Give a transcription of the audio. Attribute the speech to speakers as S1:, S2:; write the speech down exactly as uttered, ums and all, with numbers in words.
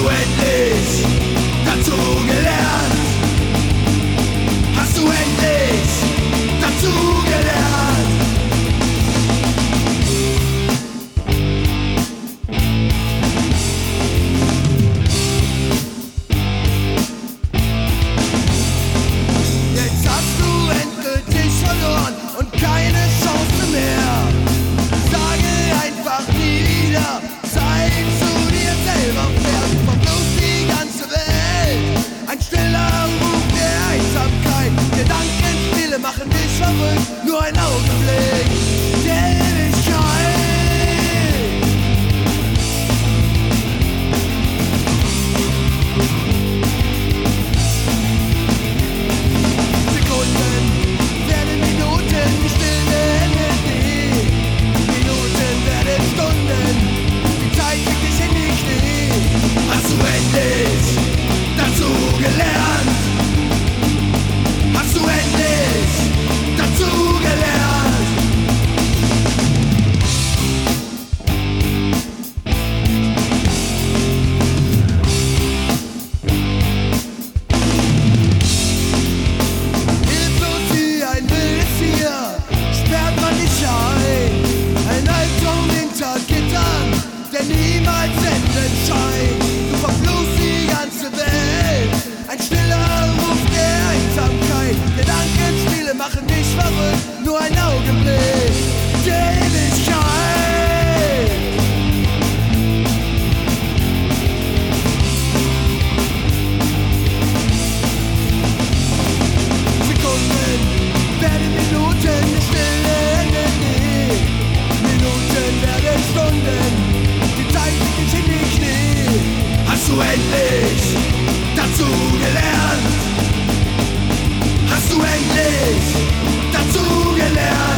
S1: du endlich dazu gelernt? Hast du endlich dazu gelernt? Jetzt hast du endgültig verloren und keine Chance mehr. Sage einfach nie wieder, sei zu dir selber fair. Du verblüffst die ganze Welt, ein stiller Ruf der Einsamkeit. Gedankenspiele machen dich verrückt, nur ein Augenblick der Ewigkeit. Sekunden werden Minuten, die Stille endet nie. Minuten werden Stunden, die Zeit kriegt dich in die Knie. Hast du endlich dazu gelernt? Hast du endlich dazu gelernt? Hilflos wie ein wildes Tier sperrt man dich ein. Ein Albtraum hinter Gittern, der niemals enden scheint. Du verfluchst die ganze Welt, ein stiller Ruf der Einsamkeit. Gedankenspiele machen dich verrückt, nur ein Augenblick der Ewigkeit. Sekunden werden Minuten, die Stille endet nie. Minuten werden Stunden, die Zeit kriegt dich in die Knie. Hast du endlich dazu gelernt? Hast du endlich dazu gelernt?